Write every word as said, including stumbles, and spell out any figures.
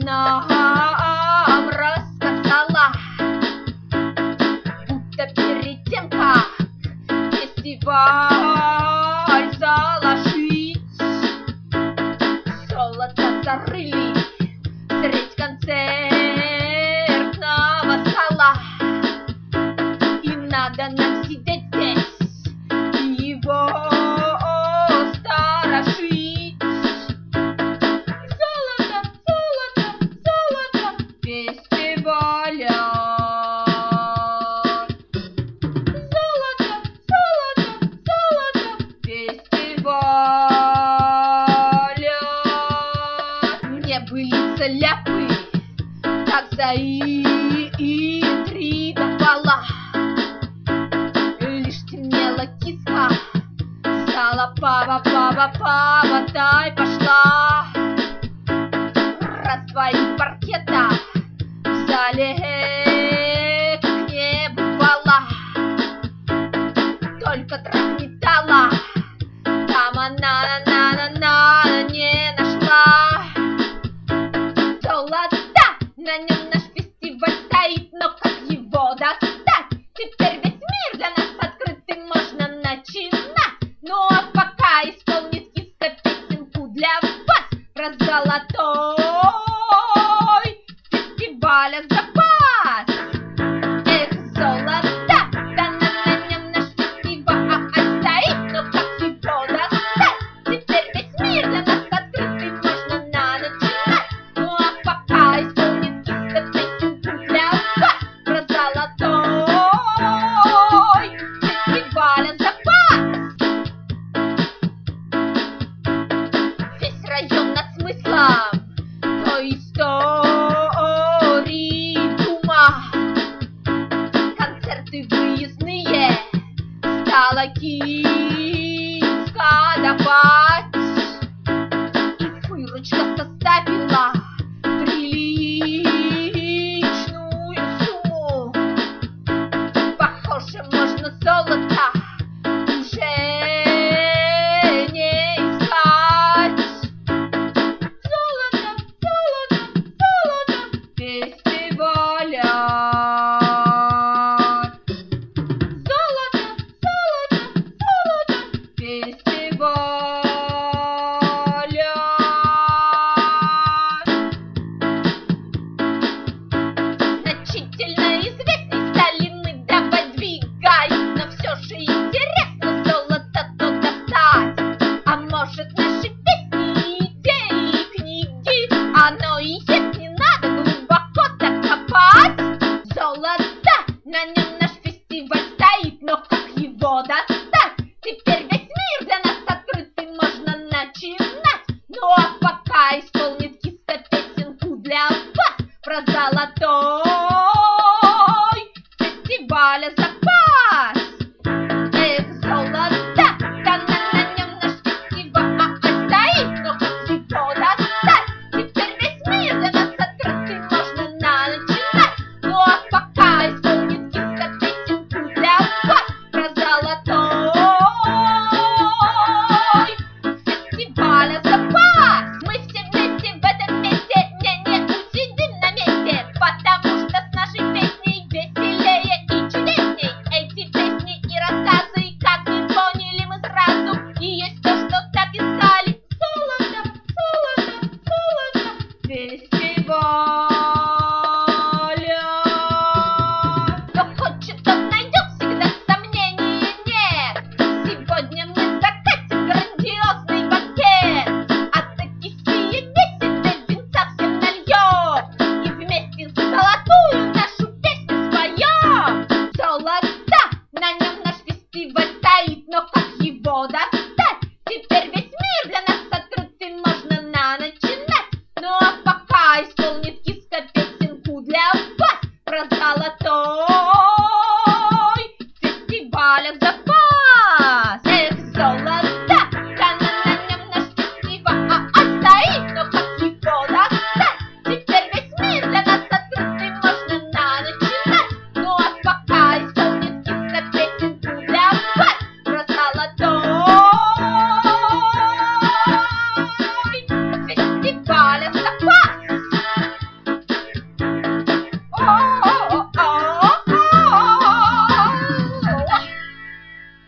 нам рассказала, будто перед тем, как фестиваль заложить, золото зарыли средь концертного зала. И надо нам сидеть здесь и его сторожить. Золото, золото, золото фестиваля. Золото, золото, золото фестиваля. Мне были ляпы, как заинтриговала. Лишь темнела киска, стала пава, пава, пава, дай пошла. Раз-два и паркета в зале к небу вала. Только трахнетала, там она на-на-на-на не нашла. Золото, на нем наш фестиваль стоит, но как его достать? Теперь весь мир для нас открытый, можно начинать. Ну а пока исполнит киска песенку для вас про золотой фестиваля запас. Эх, золото, да на нем наш фестиваль стоит, но как его достать? Теперь весь мир для нас открытый, можно начинать. Ну а пока исполнит киска песенку для вас про золотой фестиваля запас. Весь район над смыслом той истории дума. Концерты выездные стала киска давать. И выручка составила приличную сумму. Похоже, можно золото уже не искать. Золото, золото, золото фестиваля. Золото, золото, золото фестиваля. Значительно известней стали мы, давай двигай. Но все же интересно золото-то достать. А может, наши песни, идеи, книги, оно и есть, не надо глубоко так копать. Золото, на нем наш фестиваль стоит, но как его достать? Теперь весь мир для нас открытый, можно начинать. Ну а пока исполнит киска песенку для вас про золотой фестиваля запас. Эх, золото, да на нем наш фестиваль стоит, но как его достать? Теперь весь мир для нас открытый, можно начинать. Ну а пока исполнит киска песенку для вас про золотой фестиваля запас. Мы все вместе в этом месте, не-не усидим на месте, потому что с нашей песней веселее и чудесней. Эти песни и рассказы, как не поняли мы сразу, и есть то, что так искали. Золото, золото, золото фестиваль.